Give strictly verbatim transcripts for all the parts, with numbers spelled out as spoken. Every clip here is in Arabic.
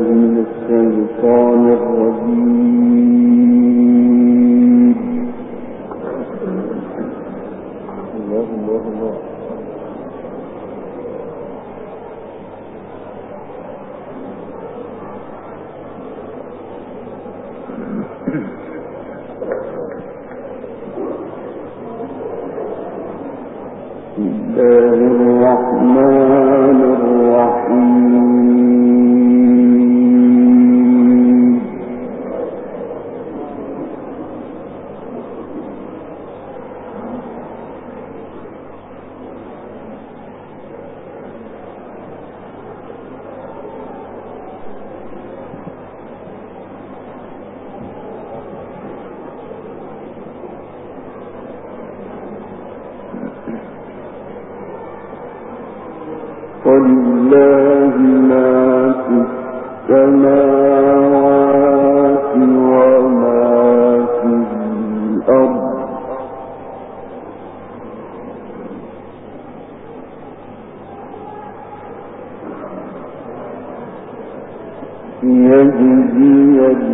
من الشيطان الرجيم. الله الله الله. الله الرحمن الرحيم. ولله ما في السماوات وما في الأرض يجزي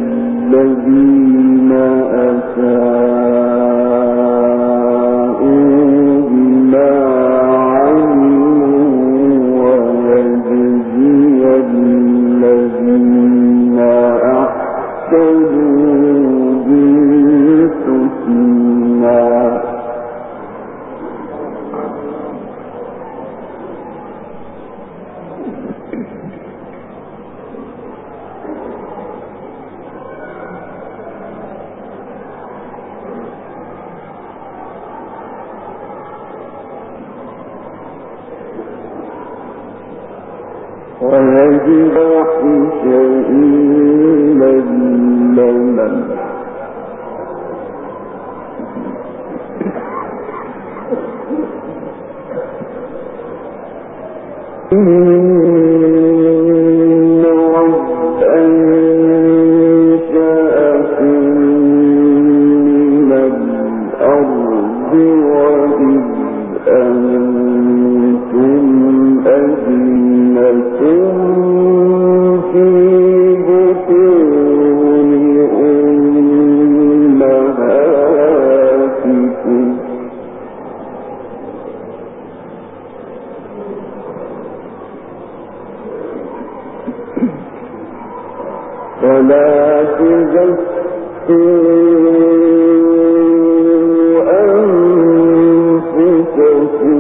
الذين أساءوا بما الذين أحسنوا بالحسنى ويجب حسينا لمن إن رب أنشأكم من الأرض وإذ أنتم أجنة في بطون أمهاتكم فلا تزكوا أنفسكم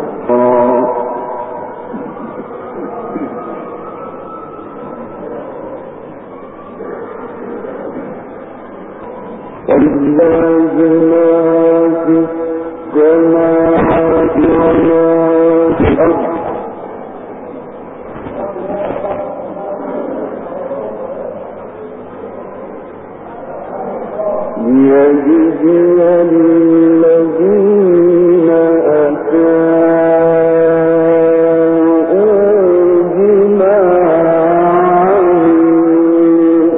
ولله ما في السماوات وما في الأرض ليجزي الذين أساءوا بما عملوا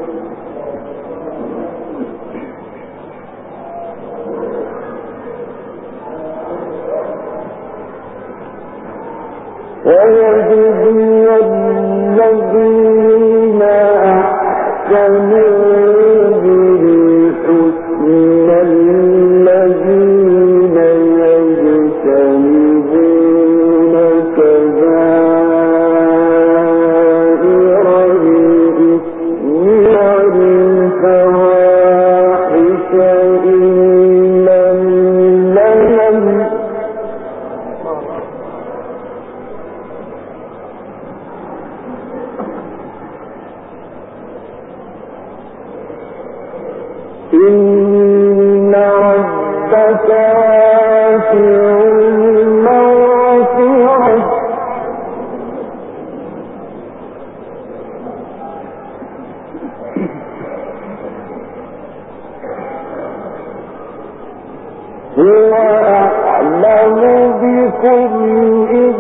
ويجزي الذين أحسنوا بالحسنى الذين يجتنبون كبائر الإثم والفواحش إلا اللمم إن ربك واسع المغفرة هو أعلم بكم إذ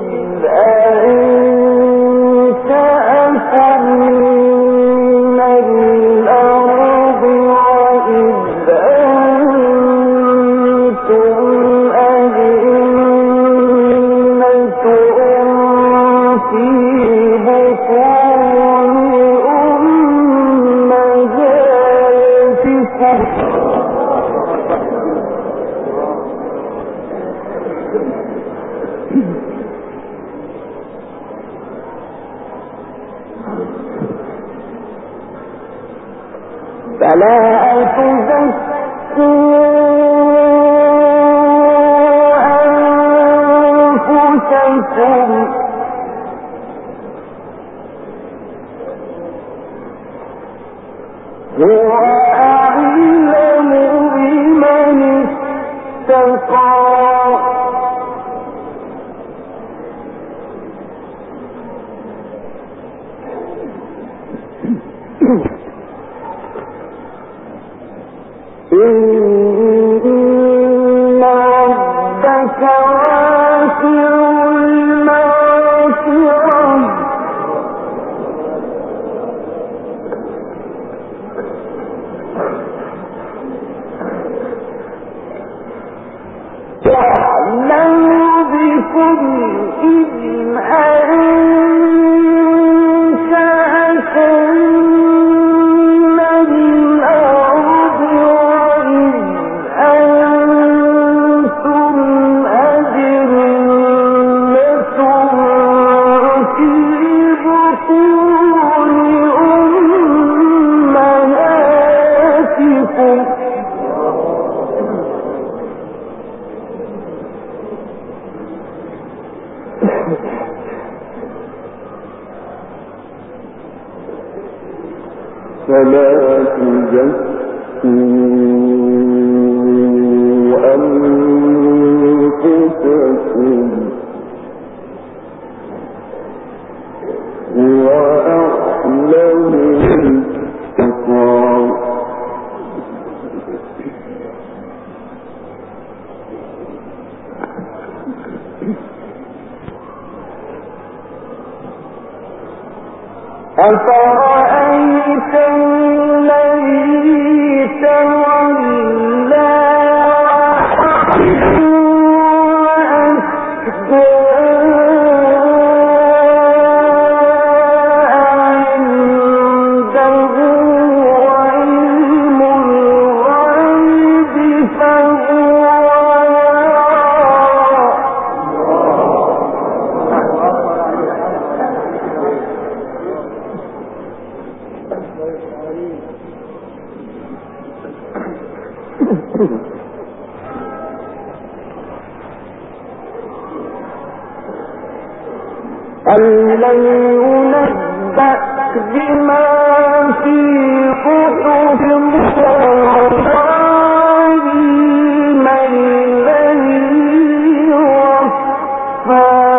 أنشأكم من الأرض وإذ أنتم أجنة في بطون فلا تزكوا أنفسكم هو أعلم بالتقوى أفرأيت الذي تولى وأكبر عنده علم الغيب فهو أَلَّمْ يُنَبَّأْ بِمَا فِي صُحُفِ إبراهيم الَّذِي وَفَّىٰ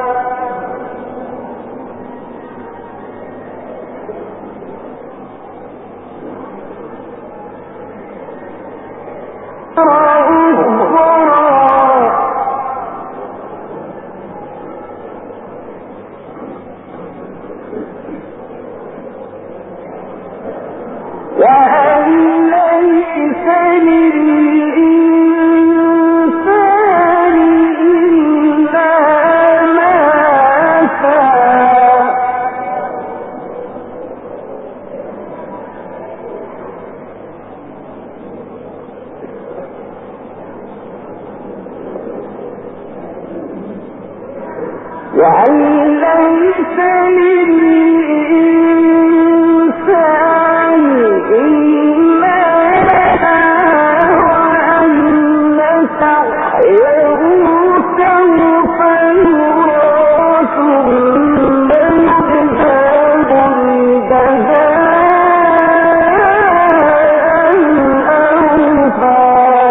وأن ليس للإنسان إلا ما وأن سعيه سوف يرى ثم يجزاه الجزاء الأوفى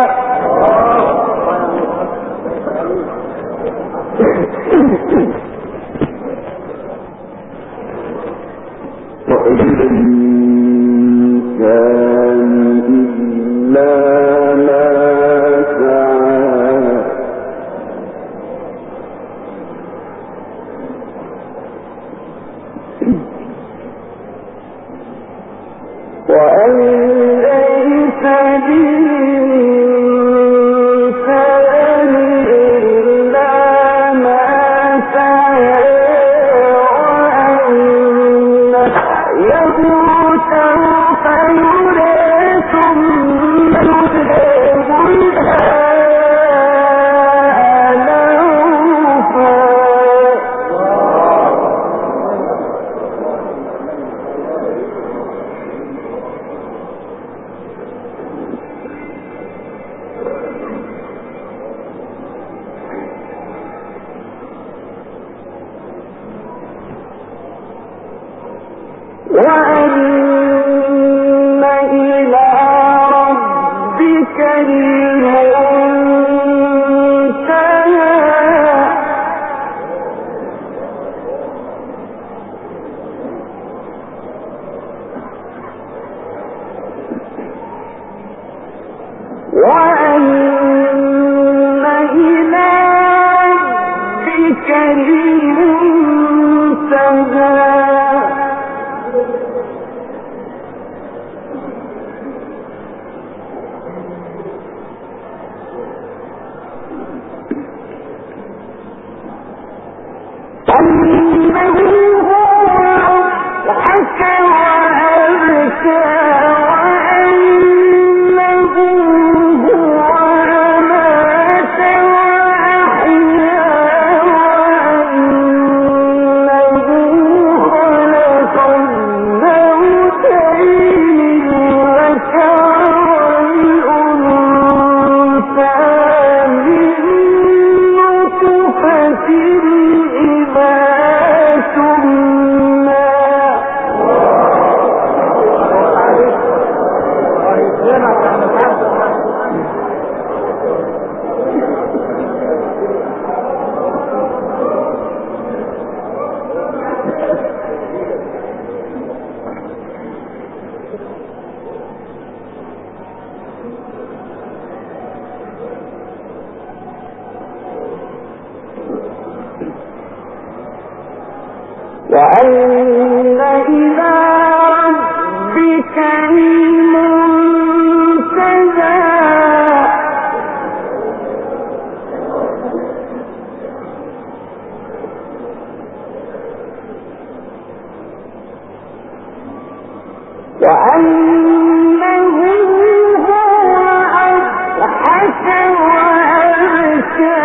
وإن الإنسان إلا ما سعى وأن ليس للإنسان إلا ما وأن إلى ربك المنتهى وأنه هو أضحك وأبكى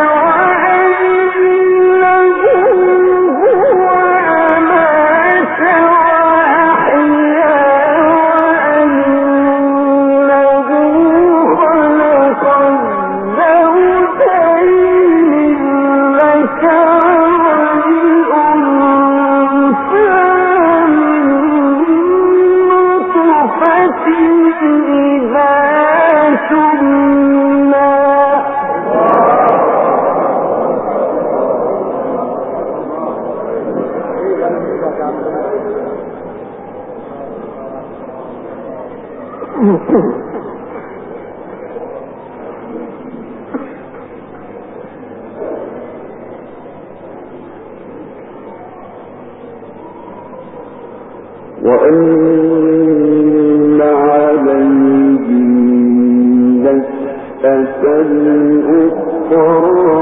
وأن عليهم نشأة الأخرى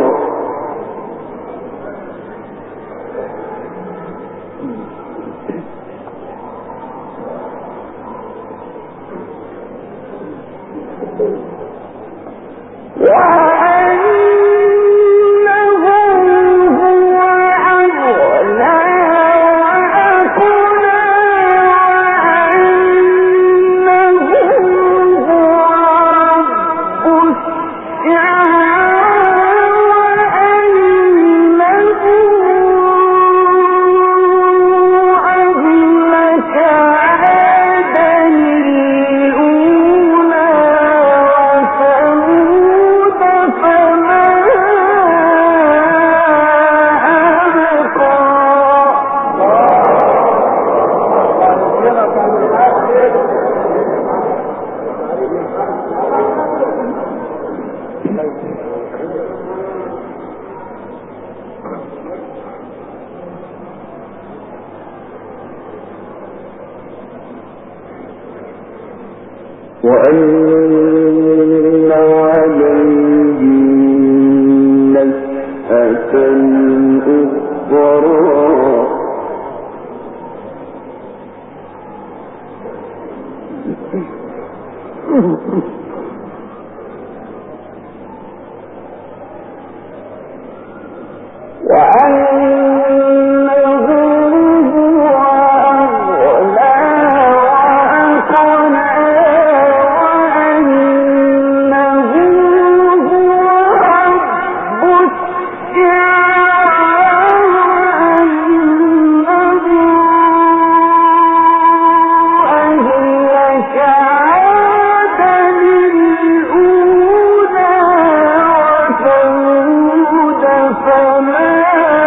وأن عليهم نشأة الأخرى فما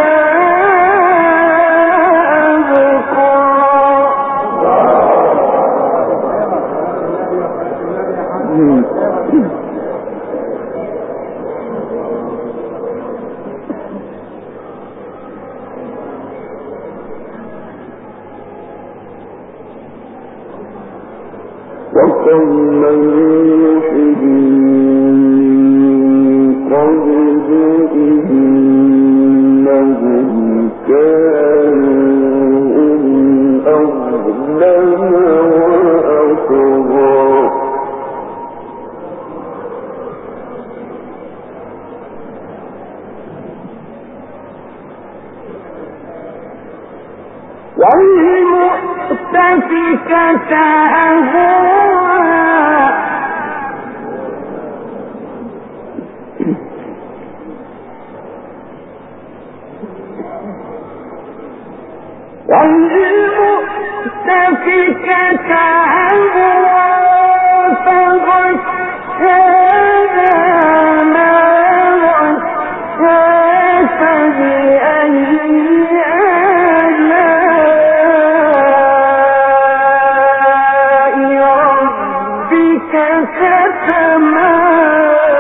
قوم نوح من قبل إنهم كانوا أظلم وأطغى والمؤتفكة أهوى والمؤتفكة أهوى فغشاها ما غشا فبأي آلاء ربك تتمارى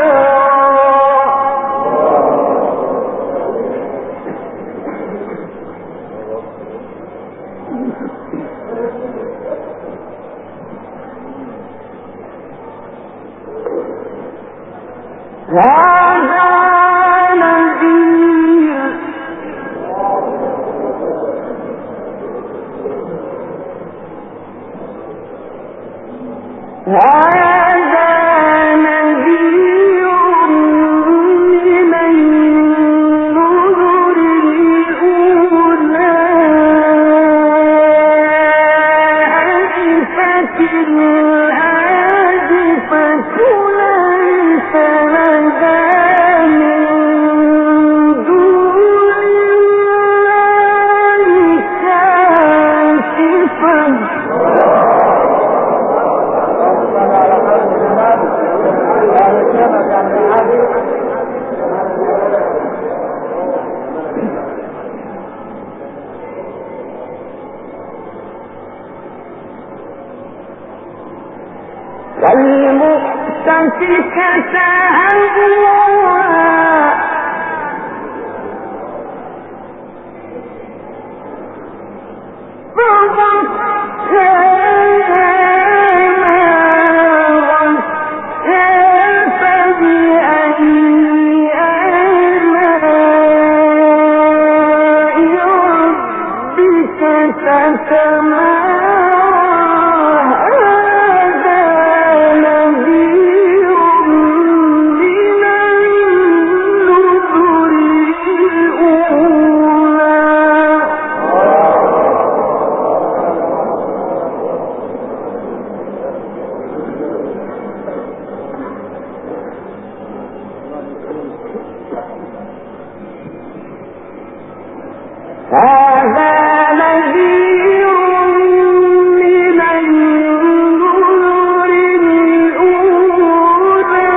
هذا نذير هذا نذير من النذر الأولى أزفت الآزفة ليس لها من دون الله كاشفة والمؤتفكة أهوى فغشاها ما غشا فبأي آلاء ربك تتمارى هذا نذير من النذر الأولى هذا نذير من النذر الأولى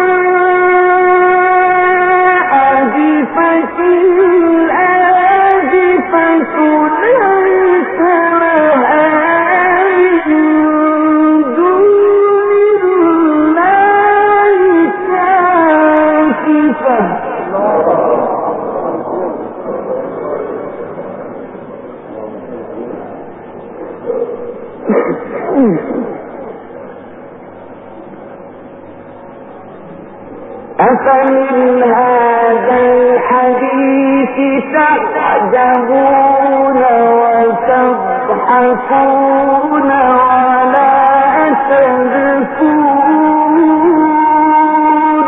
أزفت الآزفة ليس لها من دون الله كاشفة أفمن هذا الحديث تعجبون وتضحكون ولا تبكون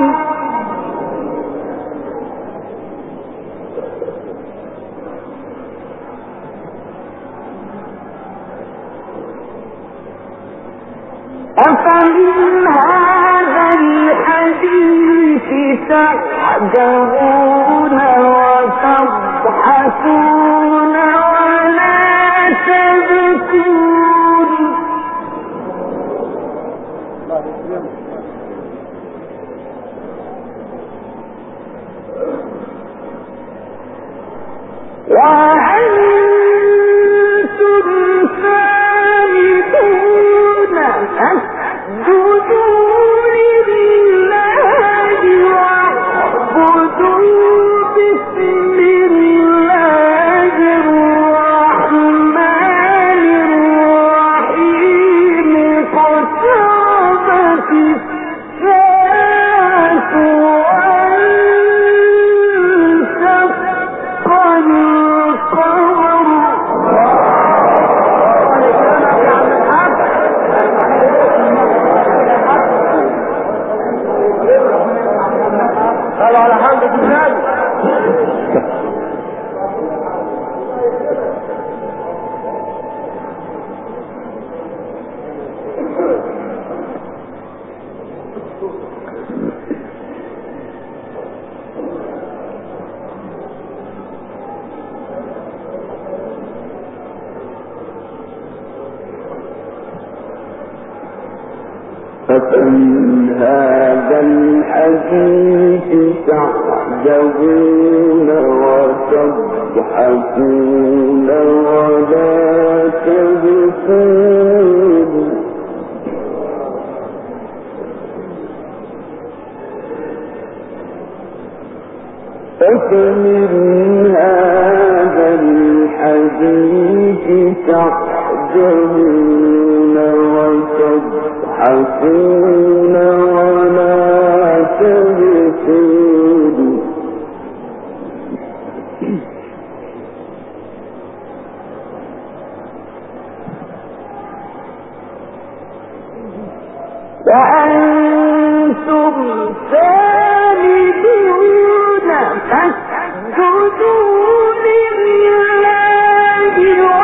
أفمن هذا الحديث تعجبون وتضحكون ولا تبكون وأنتم سامدون اسجدوا لله واعبدوا بسم الله الرحمن الرحيم اقترب أفمن هذا الحديث تعجبون وتضحكون ولا تبكون أفمن هذا الحديث تعجبون وتضحكون ولا تبكون وأنتم سامدون فاسجدوا لله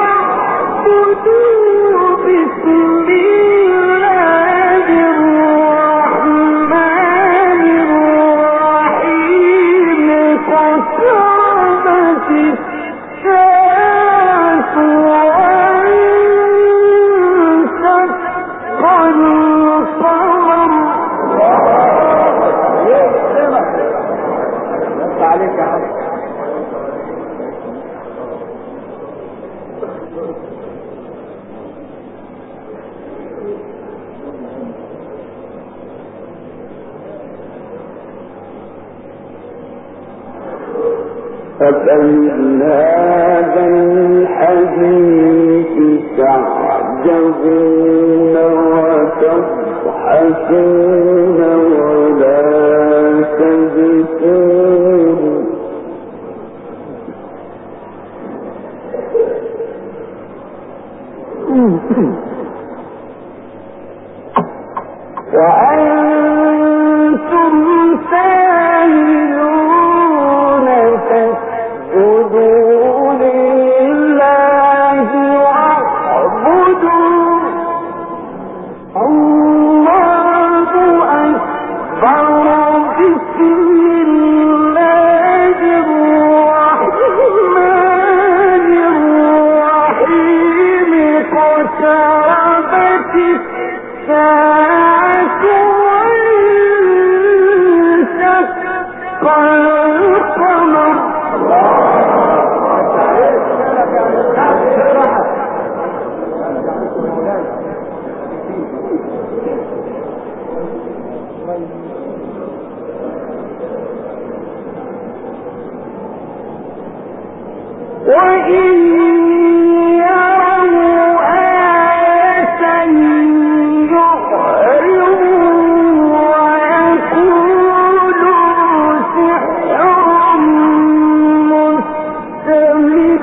واعبدوا بسم الله الرحمن الرحيم اقتربت الساعة وانشق القمر عليك يا حبيبي. أفمن هذا الحديث تعجبون وتضحكون ولا تبكون وأنتم سائلون فاسجدوا لله واعبدوا الله أكبر بسم الله الرحمن الرحيم اقتربت الساعة وانشق القمر وإن يروا آية يعرضوا ويقولوا سحر مستمر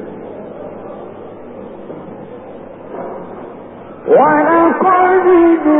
ولقد